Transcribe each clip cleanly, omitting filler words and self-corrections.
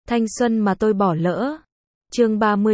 Thanh xuân mà tôi bỏ lỡ. Chương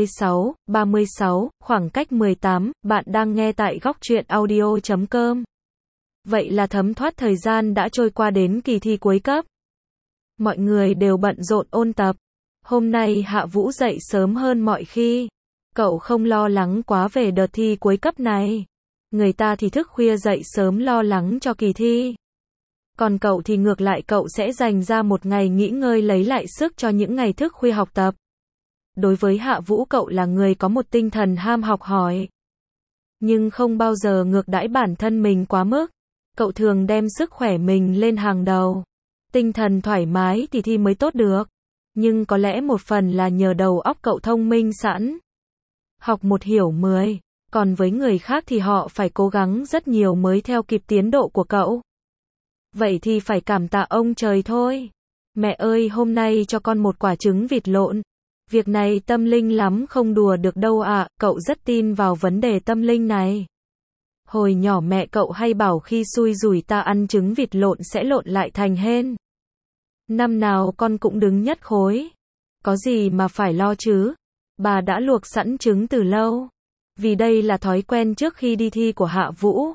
36, khoảng cách 18, bạn đang nghe tại góc truyện audio.com. Vậy là thấm thoát thời gian đã trôi qua đến kỳ thi cuối cấp. Mọi người đều bận rộn ôn tập. Hôm nay Hạ Vũ dậy sớm hơn mọi khi. Cậu không lo lắng quá về đợt thi cuối cấp này. Người ta thì thức khuya dậy sớm lo lắng cho kỳ thi. Còn cậu thì ngược lại, cậu sẽ dành ra một ngày nghỉ ngơi lấy lại sức cho những ngày thức khuya học tập. Đối với Hạ Vũ, cậu là người có một tinh thần ham học hỏi, nhưng không bao giờ ngược đãi bản thân mình quá mức. Cậu thường đem sức khỏe mình lên hàng đầu. Tinh thần thoải mái thì thi mới tốt được. Nhưng có lẽ một phần là nhờ đầu óc cậu thông minh sẵn. Học một hiểu 10. Còn với người khác thì họ phải cố gắng rất nhiều mới theo kịp tiến độ của cậu. Vậy thì phải cảm tạ ông trời thôi. Mẹ ơi, hôm nay cho con một quả trứng vịt lộn. Việc này tâm linh lắm, không đùa được đâu ạ. Cậu rất tin vào vấn đề tâm linh này. Hồi nhỏ mẹ cậu hay bảo khi xui rủi ta ăn trứng vịt lộn sẽ lộn lại thành hên. Năm nào con cũng đứng nhất khối. Có gì mà phải lo chứ. Bà đã luộc sẵn trứng từ lâu. Vì đây là thói quen trước khi đi thi của Hạ Vũ.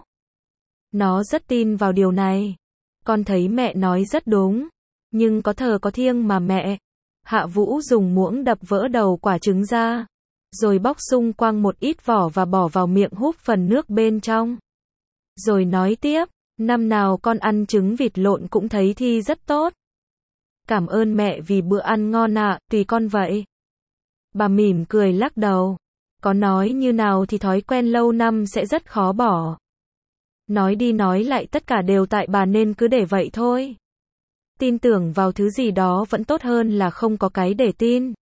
Nó rất tin vào điều này. Con thấy mẹ nói rất đúng. Nhưng có thờ có thiêng mà mẹ. Hạ Vũ dùng muỗng đập vỡ đầu quả trứng ra. Rồi bóc xung quanh một ít vỏ và bỏ vào miệng húp phần nước bên trong. Rồi nói tiếp, năm nào con ăn trứng vịt lộn cũng thấy thi rất tốt. Cảm ơn mẹ vì bữa ăn ngon ạ, tùy con vậy. Bà mỉm cười lắc đầu. Có nói như nào thì thói quen lâu năm sẽ rất khó bỏ. Nói đi nói lại tất cả đều tại bà nên cứ để vậy thôi. Tin tưởng vào thứ gì đó vẫn tốt hơn là không có cái để tin.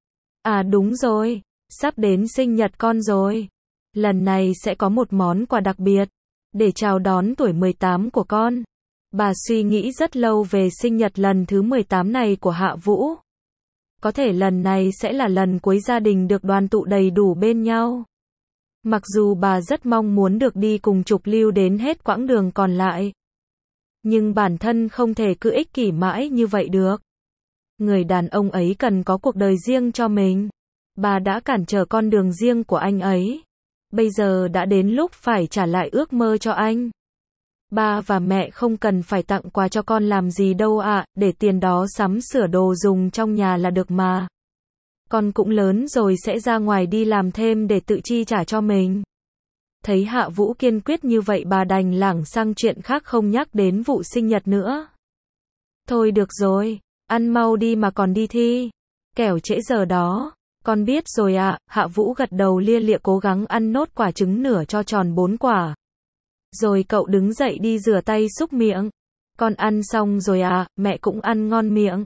À đúng rồi, sắp đến sinh nhật con rồi. Lần này sẽ có một món quà đặc biệt để chào đón tuổi 18 của con. Bà suy nghĩ rất lâu về sinh nhật lần thứ 18 này của Hạ Vũ. Có thể lần này sẽ là lần cuối gia đình được đoàn tụ đầy đủ bên nhau. Mặc dù bà rất mong muốn được đi cùng Trục Lưu đến hết quãng đường còn lại. Nhưng bản thân không thể cứ ích kỷ mãi như vậy được. Người đàn ông ấy cần có cuộc đời riêng cho mình. Bà đã cản trở con đường riêng của anh ấy. Bây giờ đã đến lúc phải trả lại ước mơ cho anh. Ba và mẹ không cần phải tặng quà cho con làm gì đâu ạ, để tiền đó sắm sửa đồ dùng trong nhà là được mà. Con cũng lớn rồi, sẽ ra ngoài đi làm thêm để tự chi trả cho mình. Thấy Hạ Vũ kiên quyết như vậy, bà đành lảng sang chuyện khác, không nhắc đến vụ sinh nhật nữa. Thôi được rồi, ăn mau đi mà còn đi thi. Kẻo trễ giờ đó. Con biết rồi ạ. Hạ Vũ gật đầu lia lịa cố gắng ăn nốt quả trứng nửa cho tròn 4 quả. Rồi cậu đứng dậy đi rửa tay xúc miệng. Con ăn xong rồi ạ, mẹ cũng ăn ngon miệng.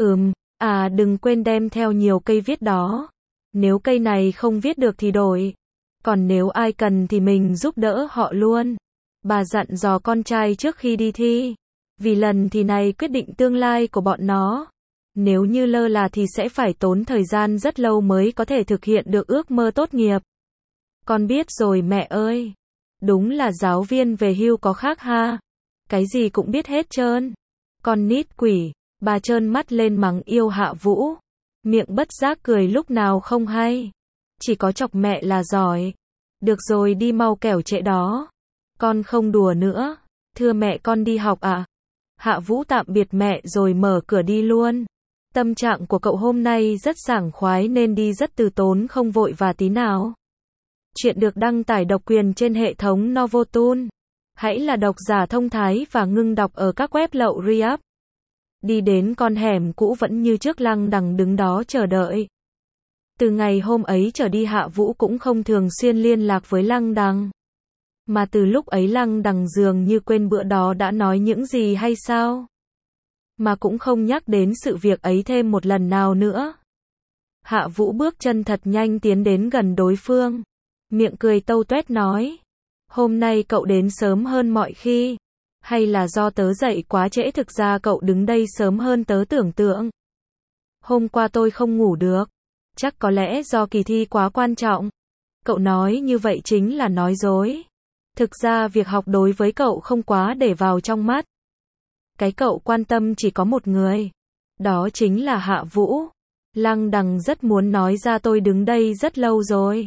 À đừng quên đem theo nhiều cây viết đó. Nếu cây này không viết được thì đổi. Còn nếu ai cần thì mình giúp đỡ họ luôn. Bà dặn dò con trai trước khi đi thi. Vì lần thi này quyết định tương lai của bọn nó. Nếu như lơ là thì sẽ phải tốn thời gian rất lâu mới có thể thực hiện được ước mơ tốt nghiệp. Con biết rồi mẹ ơi. Đúng là giáo viên về hưu có khác ha. Cái gì cũng biết hết trơn. Con nít quỷ. Bà trơn mắt lên mắng yêu Hạ Vũ. Miệng bất giác cười lúc nào không hay. Chỉ có chọc mẹ là giỏi. Được rồi, đi mau kẻo trễ đó. Con không đùa nữa. Thưa mẹ, con đi học ạ. Hạ Vũ tạm biệt mẹ rồi mở cửa đi luôn. Tâm trạng của cậu hôm nay rất sảng khoái nên đi rất từ tốn, không vội và tí nào. Chuyện được đăng tải độc quyền trên hệ thống Novotoon. Hãy là độc giả thông thái và ngưng đọc ở các web lậu re-up. Đi đến con hẻm cũ vẫn như trước, lăng đằng đứng đó chờ đợi. Từ ngày hôm ấy trở đi, Hạ Vũ cũng không thường xuyên liên lạc với lăng đằng. Mà từ lúc ấy lăng đằng dường như quên bữa đó đã nói những gì hay sao? Mà cũng không nhắc đến sự việc ấy thêm một lần nào nữa. Hạ Vũ bước chân thật nhanh tiến đến gần đối phương. Miệng cười tâu tuét nói. Hôm nay cậu đến sớm hơn mọi khi. Hay là do tớ dậy quá trễ? Thực ra cậu đứng đây sớm hơn tớ tưởng tượng. Hôm qua tôi không ngủ được. Chắc có lẽ do kỳ thi quá quan trọng. Cậu nói như vậy chính là nói dối. Thực ra việc học đối với cậu không quá để vào trong mắt. Cái cậu quan tâm chỉ có một người. Đó chính là Hạ Vũ. Lăng Đằng rất muốn nói ra tôi đứng đây rất lâu rồi.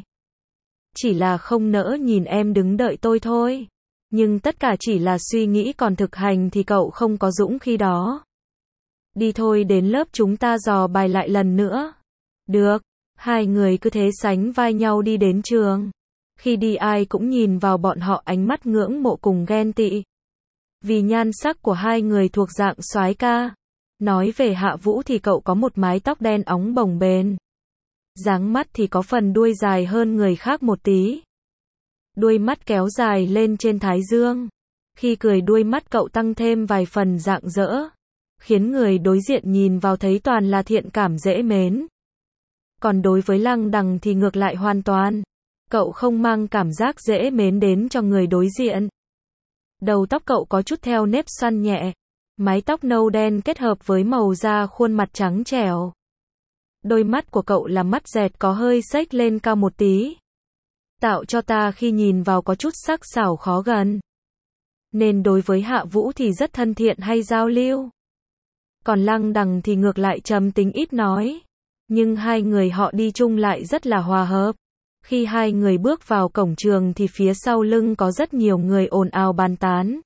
Chỉ là không nỡ nhìn em đứng đợi tôi thôi. Nhưng tất cả chỉ là suy nghĩ, còn thực hành thì cậu không có dũng khí đó. Đi thôi, đến lớp chúng ta dò bài lại lần nữa. Được. Hai người cứ thế sánh vai nhau đi đến trường. Khi đi ai cũng nhìn vào bọn họ ánh mắt ngưỡng mộ cùng ghen tị. Vì nhan sắc của hai người thuộc dạng soái ca. Nói về Hạ Vũ thì cậu có một mái tóc đen óng bồng bềnh. Dáng mắt thì có phần đuôi dài hơn người khác một tí. Đuôi mắt kéo dài lên trên thái dương. Khi cười đuôi mắt cậu tăng thêm vài phần rạng rỡ. Khiến người đối diện nhìn vào thấy toàn là thiện cảm dễ mến. Còn đối với Lăng Đằng thì ngược lại hoàn toàn. Cậu không mang cảm giác dễ mến đến cho người đối diện. Đầu tóc cậu có chút theo nếp xoăn nhẹ. Mái tóc nâu đen kết hợp với màu da khuôn mặt trắng trẻo. Đôi mắt của cậu là mắt dẹt có hơi xếch lên cao một tí. Tạo cho ta khi nhìn vào có chút sắc sảo khó gần. Nên đối với Hạ Vũ thì rất thân thiện hay giao lưu. Còn Lăng Đằng thì ngược lại trầm tính ít nói. Nhưng hai người họ đi chung lại rất là hòa hợp. Khi hai người bước vào cổng trường thì phía sau lưng có rất nhiều người ồn ào bàn tán.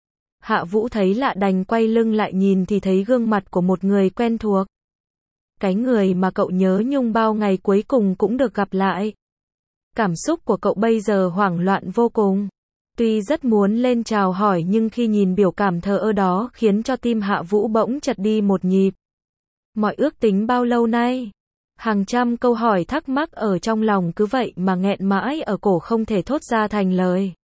Hạ Vũ thấy lạ đành quay lưng lại nhìn thì thấy gương mặt của một người quen thuộc. Cái người mà cậu nhớ nhung bao ngày cuối cùng cũng được gặp lại. Cảm xúc của cậu bây giờ hoảng loạn vô cùng. Tuy rất muốn lên chào hỏi nhưng khi nhìn biểu cảm thờ ơ đó khiến cho tim Hạ Vũ bỗng chật đi một nhịp. Mọi ước tính bao lâu nay? Hàng trăm câu hỏi thắc mắc ở trong lòng cứ vậy mà nghẹn mãi ở cổ không thể thốt ra thành lời.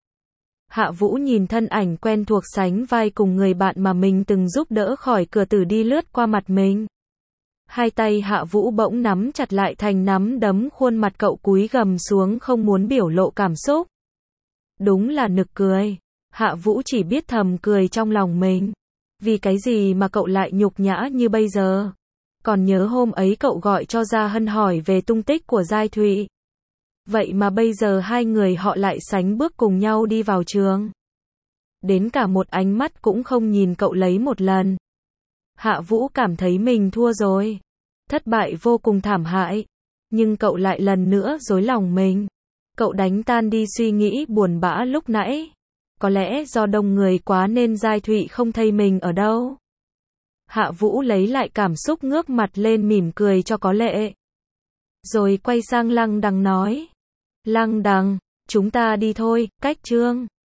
Hạ Vũ nhìn thân ảnh quen thuộc sánh vai cùng người bạn mà mình từng giúp đỡ khỏi cửa tử đi lướt qua mặt mình. Hai tay Hạ Vũ bỗng nắm chặt lại thành nắm đấm, khuôn mặt cậu cúi gằm xuống không muốn biểu lộ cảm xúc. Đúng là nực cười. Hạ Vũ chỉ biết thầm cười trong lòng mình. Vì cái gì mà cậu lại nhục nhã như bây giờ? Còn nhớ hôm ấy cậu gọi cho Gia Hân hỏi về tung tích của Giai Thụy. Vậy mà bây giờ hai người họ lại sánh bước cùng nhau đi vào trường. Đến cả một ánh mắt cũng không nhìn cậu lấy một lần. Hạ Vũ cảm thấy mình thua rồi. Thất bại vô cùng thảm hại. Nhưng cậu lại lần nữa dối lòng mình. Cậu đánh tan đi suy nghĩ buồn bã lúc nãy. Có lẽ do đông người quá nên Giai Thụy không thấy mình ở đâu. Hạ Vũ lấy lại cảm xúc, ngước mặt lên mỉm cười cho có lệ. Rồi quay sang Lăng Đằng nói. Lăng Đằng, chúng ta đi thôi, cách chương.